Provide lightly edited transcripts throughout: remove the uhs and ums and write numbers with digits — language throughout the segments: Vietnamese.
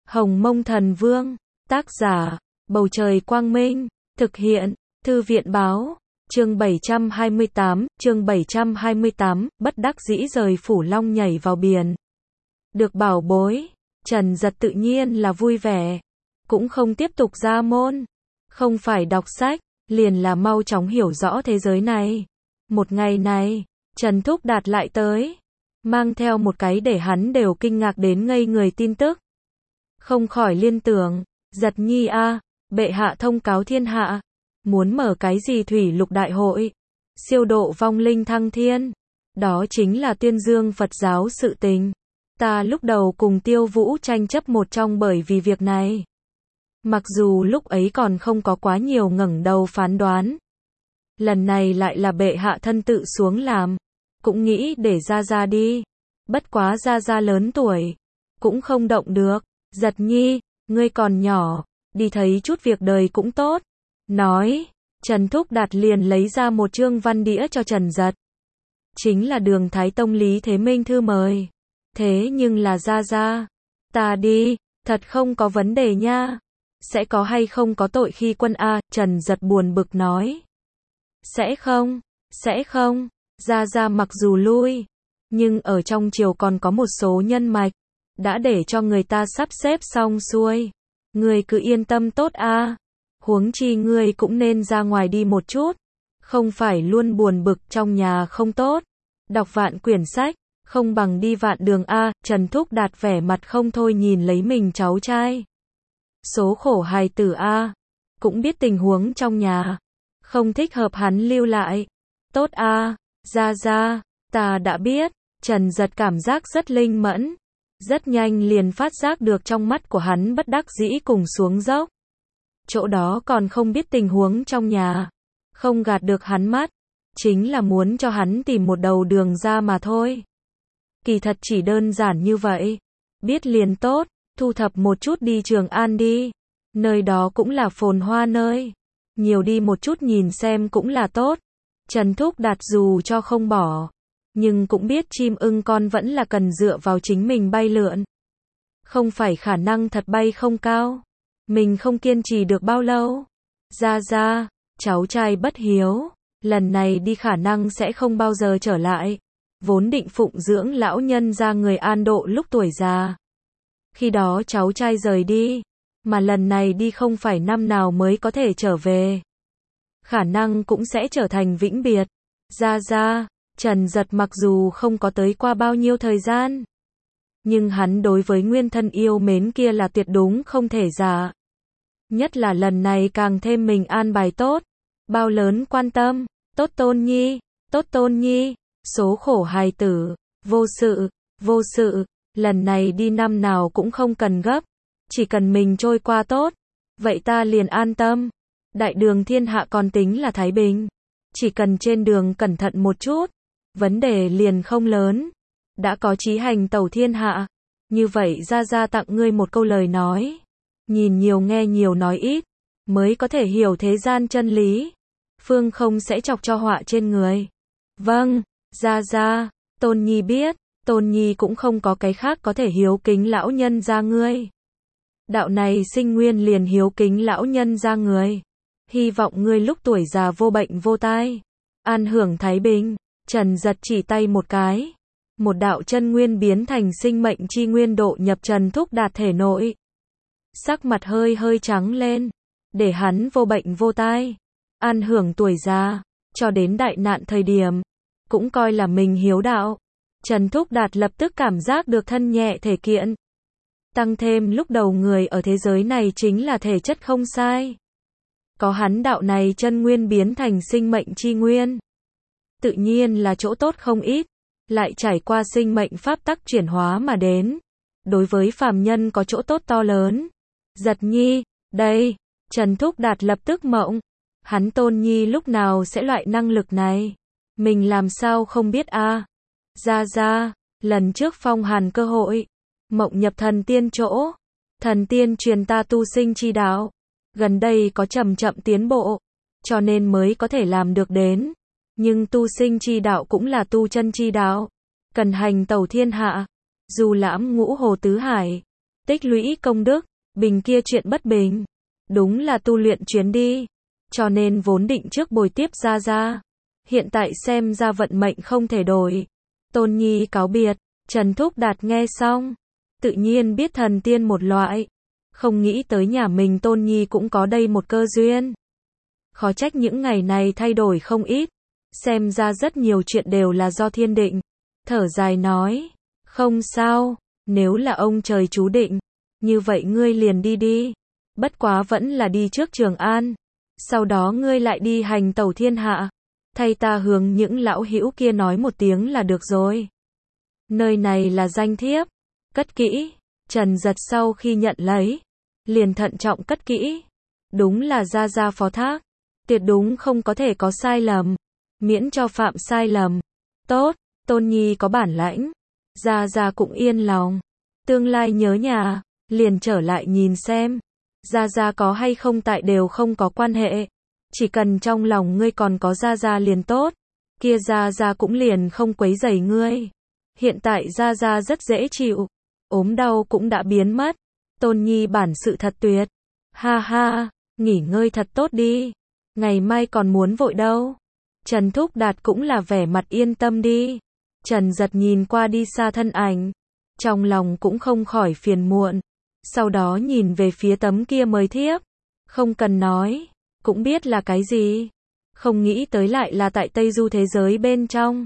Hồng Mông Thần Vương, tác giả, Bầu Trời Quang Minh, thực hiện, Thư viện Báo, chương 728, bất đắc dĩ rời Phủ Long nhảy vào biển. Được bảo bối, Trần Giật tự nhiên là vui vẻ, cũng không tiếp tục ra môn, không phải đọc sách, liền là mau chóng hiểu rõ thế giới này. Một ngày này, Trần Thúc Đạt lại tới, mang theo một cái để hắn đều kinh ngạc đến ngây người tin tức. Không khỏi liên tưởng, Giật nhi a, bệ hạ thông cáo thiên hạ, muốn mở cái gì thủy lục đại hội, siêu độ vong linh thăng thiên, đó chính là tuyên dương Phật giáo sự tình. Ta lúc đầu cùng Tiêu Vũ tranh chấp một trong bởi vì việc này. Mặc dù lúc ấy còn không có quá nhiều ngẩng đầu phán đoán. Lần này lại là bệ hạ thân tự xuống làm, cũng nghĩ để ra đi. Bất quá ra lớn tuổi, cũng không động được. Giật nhi, ngươi còn nhỏ, đi thấy chút việc đời cũng tốt. Nói, Trần Thúc Đạt liền lấy ra một chương văn đĩa cho Trần Giật. Chính là Đường Thái Tông Lý Thế Minh thư mời. Thế nhưng là ra, ta đi, thật không có vấn đề nha. Sẽ có hay không có tội khi quân a? Trần Giật buồn bực nói. Sẽ không, ra mặc dù lui, nhưng ở trong triều còn có một số nhân mạch, đã để cho người ta sắp xếp xong xuôi. Ngươi cứ yên tâm tốt a. Huống chi ngươi cũng nên ra ngoài đi một chút, không phải luôn buồn bực trong nhà không tốt. Đọc vạn quyển sách, không bằng đi vạn đường a. Trần Thúc Đạt vẻ mặt không thôi nhìn lấy mình cháu trai. Số khổ hài tử a, cũng biết tình huống trong nhà, không thích hợp hắn lưu lại. Tốt a, ra, ta đã biết. Trần Giật cảm giác rất linh mẫn, rất nhanh liền phát giác được trong mắt của hắn bất đắc dĩ cùng xuống dốc. Chỗ đó còn không biết tình huống trong nhà, không gạt được hắn mắt, chính là muốn cho hắn tìm một đầu đường ra mà thôi. Kỳ thật chỉ đơn giản như vậy, biết liền tốt, thu thập một chút đi Trường An đi, nơi đó cũng là phồn hoa nơi, nhiều đi một chút nhìn xem cũng là tốt. Trần Thúc Đạt dù cho không bỏ, nhưng cũng biết chim ưng con vẫn là cần dựa vào chính mình bay lượn. Không phải khả năng thật bay không cao, mình không kiên trì được bao lâu. Ra, cháu trai bất hiếu, lần này đi khả năng sẽ không bao giờ trở lại. Vốn định phụng dưỡng lão nhân ra người An Độ lúc tuổi già. Khi đó cháu trai rời đi, mà lần này đi không phải năm nào mới có thể trở về. Khả năng cũng sẽ trở thành vĩnh biệt. Ra, Trần Giật mặc dù không có tới qua bao nhiêu thời gian, nhưng hắn đối với nguyên thân yêu mến kia là tuyệt đúng không thể giả. Nhất là lần này càng thêm mình an bài tốt, bao lớn quan tâm, tốt tôn nhi, số khổ hài tử, vô sự, lần này đi năm nào cũng không cần gấp, chỉ cần mình trôi qua tốt, vậy ta liền an tâm. Đại đường thiên hạ còn tính là thái bình, chỉ cần trên đường cẩn thận một chút, vấn đề liền không lớn. Đã có chí hành tẩu thiên hạ, như vậy ra tặng ngươi một câu lời nói. Nhìn nhiều nghe nhiều nói ít, mới có thể hiểu thế gian chân lý. Phương không sẽ chọc cho họa trên người. Vâng, ra, Tôn Nhi biết, Tôn Nhi cũng không có cái khác có thể hiếu kính lão nhân gia ngươi. Đạo này sinh nguyên liền hiếu kính lão nhân gia người. Hy vọng ngươi lúc tuổi già vô bệnh vô tai, an hưởng thái bình. Trần Giật chỉ tay một cái, một đạo chân nguyên biến thành sinh mệnh chi nguyên độ nhập Trần Thúc Đạt thể nội. Sắc mặt hơi trắng lên, để hắn vô bệnh vô tai, an hưởng tuổi già, cho đến đại nạn thời điểm, cũng coi là mình hiếu đạo. Trần Thúc Đạt lập tức cảm giác được thân nhẹ thể kiện. Tăng thêm lúc đầu người ở thế giới này chính là thể chất không sai. Có hắn đạo này chân nguyên biến thành sinh mệnh chi nguyên, tự nhiên là chỗ tốt không ít, lại trải qua sinh mệnh pháp tắc chuyển hóa mà đến. Đối với phàm nhân có chỗ tốt to lớn. Giật nhi, đây, Trần Thúc Đạt lập tức mộng. Hắn Tôn Nhi lúc nào sẽ loại năng lực này? Mình làm sao không biết a? Ra, lần trước phong hàn cơ hội, mộng nhập thần tiên chỗ. Thần tiên truyền ta tu sinh chi đạo. Gần đây có chậm tiến bộ, cho nên mới có thể làm được đến. Nhưng tu sinh chi đạo cũng là tu chân chi đạo, cần hành tẩu thiên hạ, du lãm ngũ hồ tứ hải, tích lũy công đức, bình kia chuyện bất bình. Đúng là tu luyện chuyến đi. Cho nên vốn định trước bồi tiếp Gia Gia. Hiện tại xem ra vận mệnh không thể đổi. Tôn Nhi cáo biệt. Trần Thúc Đạt nghe xong, tự nhiên biết thần tiên một loại. Không nghĩ tới nhà mình Tôn Nhi cũng có đây một cơ duyên. Khó trách những ngày này thay đổi không ít. Xem ra rất nhiều chuyện đều là do thiên định. Thở dài nói, không sao, nếu là ông trời chú định, như vậy ngươi liền đi đi. Bất quá vẫn là đi trước Trường An. Sau đó ngươi lại đi hành tẩu thiên hạ. Thay ta hướng những lão hữu kia nói một tiếng là được rồi. Nơi này là danh thiếp. Cất kỹ. Trần Giật sau khi nhận lấy, liền thận trọng cất kỹ. Đúng là Gia Gia phó thác. Tuyệt đúng không có thể có sai lầm. Miễn cho phạm sai lầm. Tốt, Tôn Nhi có bản lãnh. Gia Gia cũng yên lòng. Tương lai nhớ nhà, liền trở lại nhìn xem. Gia Gia có hay không tại đều không có quan hệ. Chỉ cần trong lòng ngươi còn có Gia Gia liền tốt. Kia Gia Gia cũng liền không quấy rầy ngươi. Hiện tại Gia Gia rất dễ chịu. Ốm đau cũng đã biến mất. Tôn Nhi bản sự thật tuyệt. Ha ha, nghỉ ngơi thật tốt đi. Ngày mai còn muốn vội đâu. Trần Thúc Đạt cũng là vẻ mặt yên tâm đi. Trần Giật nhìn qua đi xa thân ảnh. Trong lòng cũng không khỏi phiền muộn. Sau đó nhìn về phía tấm kia mời thiếp. Không cần nói, cũng biết là cái gì. Không nghĩ tới lại là tại Tây Du thế giới bên trong.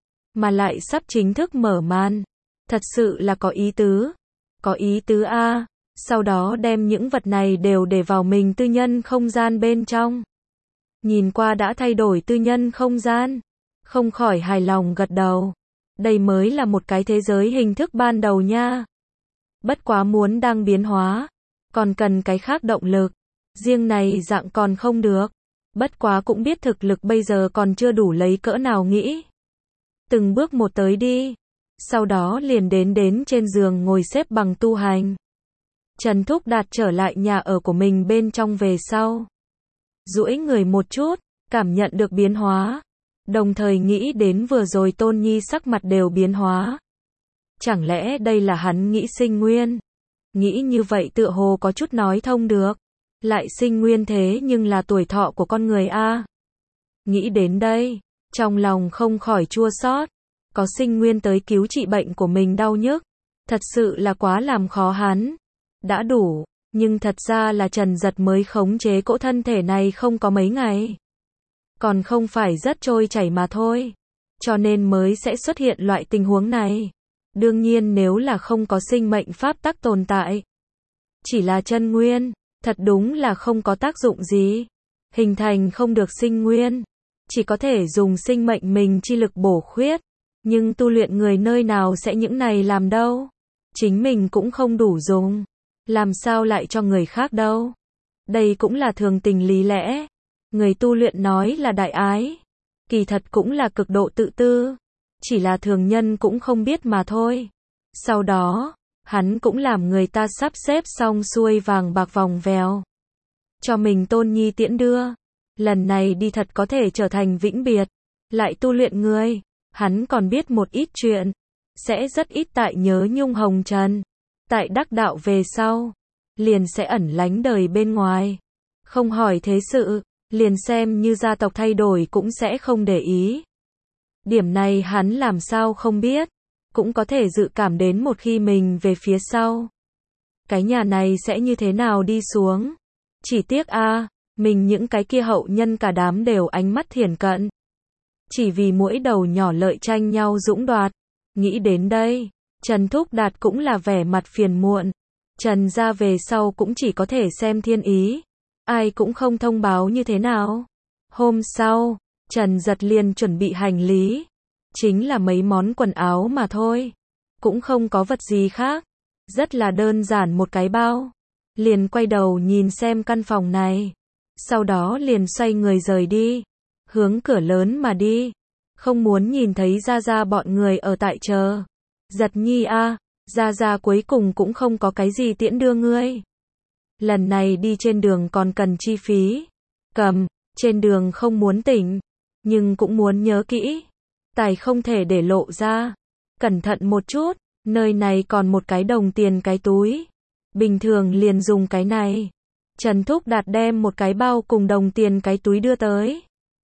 Mà lại sắp chính thức mở màn. Thật sự là có ý tứ. Có ý tứ a. Sau đó đem những vật này đều để vào mình tư nhân không gian bên trong. Nhìn qua đã thay đổi tư nhân không gian. Không khỏi hài lòng gật đầu. Đây mới là một cái thế giới hình thức ban đầu nha. Bất quá muốn đang biến hóa. Còn cần cái khác động lực. Riêng này dạng còn không được. Bất quá cũng biết thực lực bây giờ còn chưa đủ lấy cỡ nào nghĩ. Từng bước một tới đi. Sau đó liền đến trên giường ngồi xếp bằng tu hành. Trần Thúc Đạt trở lại nhà ở của mình bên trong về sau. Duỗi người một chút, cảm nhận được biến hóa. Đồng thời nghĩ đến vừa rồi Tôn Nhi sắc mặt đều biến hóa. Chẳng lẽ đây là hắn nghĩ sinh nguyên? Nghĩ như vậy tựa hồ có chút nói thông được. Lại sinh nguyên thế nhưng là tuổi thọ của con người a. Nghĩ đến đây, trong lòng không khỏi chua xót. Có sinh nguyên tới cứu trị bệnh của mình đau nhức. Thật sự là quá làm khó hắn. Đã đủ, nhưng thật ra là Trần Giật mới khống chế cỗ thân thể này không có mấy ngày. Còn không phải rất trôi chảy mà thôi. Cho nên mới sẽ xuất hiện loại tình huống này. Đương nhiên nếu là không có sinh mệnh pháp tắc tồn tại. Chỉ là chân nguyên, thật đúng là không có tác dụng gì. Hình thành không được sinh nguyên. Chỉ có thể dùng sinh mệnh mình chi lực bổ khuyết. Nhưng tu luyện người nơi nào sẽ những này làm đâu. Chính mình cũng không đủ dùng. Làm sao lại cho người khác đâu. Đây cũng là thường tình lý lẽ. Người tu luyện nói là đại ái. Kỳ thật cũng là cực độ tự tư. Chỉ là thường nhân cũng không biết mà thôi. Sau đó, hắn cũng làm người ta sắp xếp xong xuôi vàng bạc vòng vèo. Cho mình Tôn Nhi tiễn đưa. Lần này đi thật có thể trở thành vĩnh biệt. Lại tu luyện người. Hắn còn biết một ít chuyện. Sẽ rất ít tại nhớ nhung hồng trần. Tại đắc đạo về sau. Liền sẽ ẩn lánh đời bên ngoài. Không hỏi thế sự. Liền xem như gia tộc thay đổi cũng sẽ không để ý. Điểm này hắn làm sao không biết. Cũng có thể dự cảm đến một khi mình về phía sau. Cái nhà này sẽ như thế nào đi xuống. Chỉ tiếc mình những cái kia hậu nhân cả đám đều ánh mắt thiển cận. Chỉ vì mỗi đầu nhỏ lợi tranh nhau dũng đoạt. Nghĩ đến đây, Trần Thúc Đạt cũng là vẻ mặt phiền muộn. Trần gia về sau cũng chỉ có thể xem thiên ý. Ai cũng không thông báo như thế nào. Hôm sau, Trần Giật liền chuẩn bị hành lý. Chính là mấy món quần áo mà thôi. Cũng không có vật gì khác. Rất là đơn giản một cái bao. Liền quay đầu nhìn xem căn phòng này. Sau đó liền xoay người rời đi. Hướng cửa lớn mà đi. Không muốn nhìn thấy Gia Gia bọn người ở tại chờ. Giật Nhi Gia Gia cuối cùng cũng không có cái gì tiễn đưa ngươi. Lần này đi trên đường còn cần chi phí. Cầm, trên đường không muốn tỉnh. Nhưng cũng muốn nhớ kỹ. Tài không thể để lộ ra. Cẩn thận một chút. Nơi này còn một cái đồng tiền cái túi. bình thường liền dùng cái này. Trần Thúc Đạt đem một cái bao cùng đồng tiền cái túi đưa tới.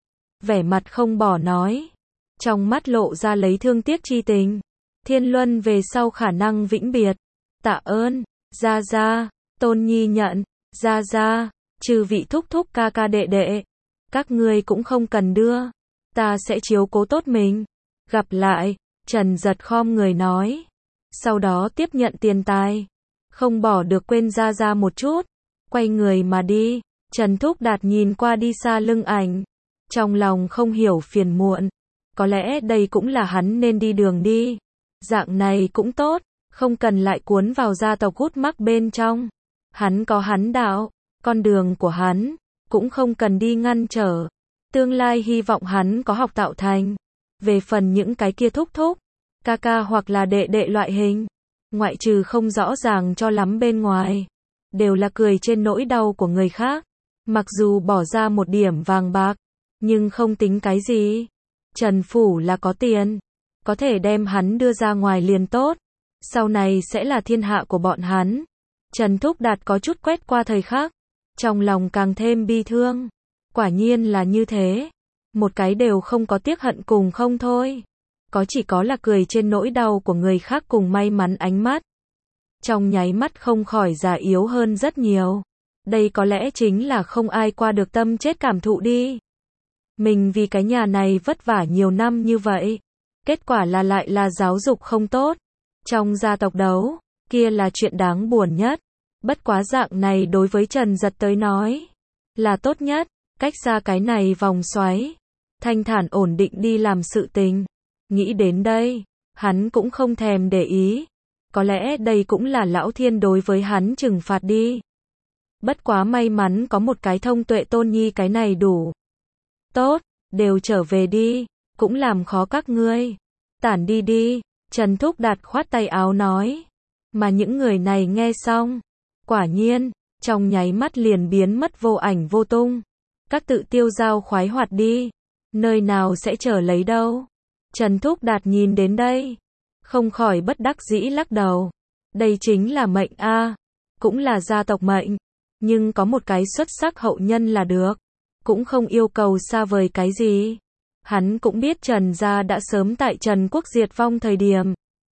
Vẻ mặt không bỏ nói. Trong mắt lộ ra lấy thương tiếc chi tình. Thiên Luân về sau khả năng vĩnh biệt. Tạ ơn, Gia Gia. Tôn Nhi nhận, Gia Gia. Trừ vị thúc thúc ca ca đệ đệ. Các ngươi cũng không cần đưa. Ta sẽ chiếu cố tốt mình. Gặp lại, Trần Giật khom người nói. Sau đó tiếp nhận tiền tài. Không bỏ được quên Gia Gia một chút. Quay người mà đi. Trần Thúc Đạt nhìn qua đi xa lưng ảnh. Trong lòng không hiểu phiền muộn. Có lẽ đây cũng là hắn nên đi đường đi. Dạng này cũng tốt. Không cần lại cuốn vào gia tộc hút mắc bên trong. Hắn có hắn đạo. Con đường của hắn. Cũng không cần đi ngăn trở. Tương lai hy vọng hắn có học tạo thành. Về phần những cái kia thúc thúc, ca ca hoặc là đệ đệ loại hình, ngoại trừ không rõ ràng cho lắm bên ngoài, đều là cười trên nỗi đau của người khác. Mặc dù bỏ ra một điểm vàng bạc, nhưng không tính cái gì. Trần Phủ là có tiền, có thể đem hắn đưa ra ngoài liền tốt. Sau này sẽ là thiên hạ của bọn hắn. Trần Thúc Đạt có chút quét qua thời khắc, trong lòng càng thêm bi thương. Quả nhiên là như thế. Một cái đều không có tiếc hận cùng không thôi. Chỉ có là cười trên nỗi đau của người khác cùng may mắn ánh mắt. Trong nháy mắt không khỏi già yếu hơn rất nhiều. Đây có lẽ chính là không ai qua được tâm chết cảm thụ đi. Mình vì cái nhà này vất vả nhiều năm như vậy. Kết quả là lại là giáo dục không tốt. Trong gia tộc đấu, kia là chuyện đáng buồn nhất. Bất quá dạng này đối với Trần Giật tới nói là tốt nhất. Cách xa cái này vòng xoáy. Thanh thản ổn định đi làm sự tình. Nghĩ đến đây, hắn cũng không thèm để ý. Có lẽ đây cũng là lão thiên đối với hắn trừng phạt đi. Bất quá may mắn có một cái thông tuệ Tôn Nhi cái này đủ. Tốt, đều trở về đi, cũng làm khó các ngươi. Tản đi đi, Trần Thúc Đạt khoát tay áo nói. Mà những người này nghe xong, quả nhiên, trong nháy mắt liền biến mất vô ảnh vô tung. Các tự tiêu dao khoái hoạt đi. Nơi nào sẽ chờ lấy đâu. Trần Thúc Đạt nhìn đến đây. Không khỏi bất đắc dĩ lắc đầu. Đây chính là mệnh a, cũng là gia tộc mệnh. Nhưng có một cái xuất sắc hậu nhân là được. Cũng không yêu cầu xa vời cái gì. Hắn cũng biết Trần gia đã sớm tại Trần Quốc diệt vong thời điểm.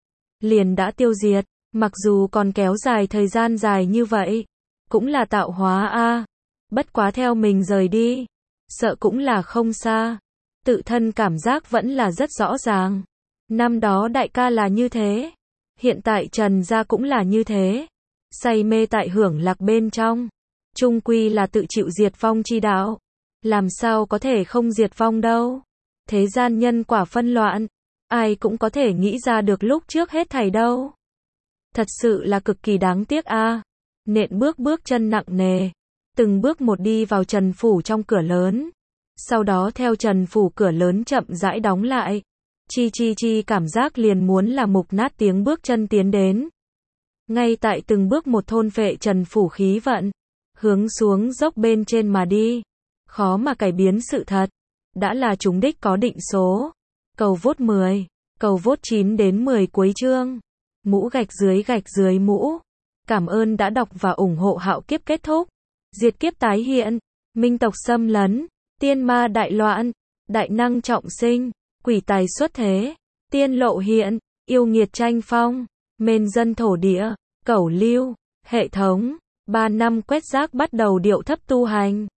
Liền đã tiêu diệt. Mặc dù còn kéo dài thời gian dài như vậy. Cũng là tạo hóa a. Bất quá theo mình rời đi. Sợ cũng là không xa. Tự thân cảm giác vẫn là rất rõ ràng. Năm đó đại ca là như thế. Hiện tại Trần gia cũng là như thế. Say mê tại hưởng lạc bên trong. Chung quy là tự chịu diệt vong chi đạo. Làm sao có thể không diệt vong đâu. Thế gian nhân quả phân loạn. Ai cũng có thể nghĩ ra được lúc trước hết thảy đâu. Thật sự là cực kỳ đáng tiếc a. Nện bước chân nặng nề. Từng bước một đi vào Trần Phủ trong cửa lớn. Sau đó theo Trần Phủ cửa lớn chậm rãi đóng lại. Chi cảm giác liền muốn là mục nát tiếng bước chân tiến đến. Ngay tại từng bước một thôn phệ Trần Phủ khí vận. Hướng xuống dốc bên trên mà đi. Khó mà cải biến sự thật. Đã là chúng đích có định số. Cầu vote 10. Cầu vote 9 đến 10 cuối chương. Mũ gạch dưới mũ. Cảm ơn đã đọc và ủng hộ Hạo Kiếp kết thúc. Diệt kiếp tái hiện. Minh tộc xâm lấn. Tiên ma đại loạn. Đại năng trọng sinh. Quỷ tài xuất thế. Tiên lộ hiện. Yêu nghiệt tranh phong. Mên dân thổ địa. Cẩu lưu. Hệ thống. 3 năm quét rác bắt đầu điệu thấp tu hành.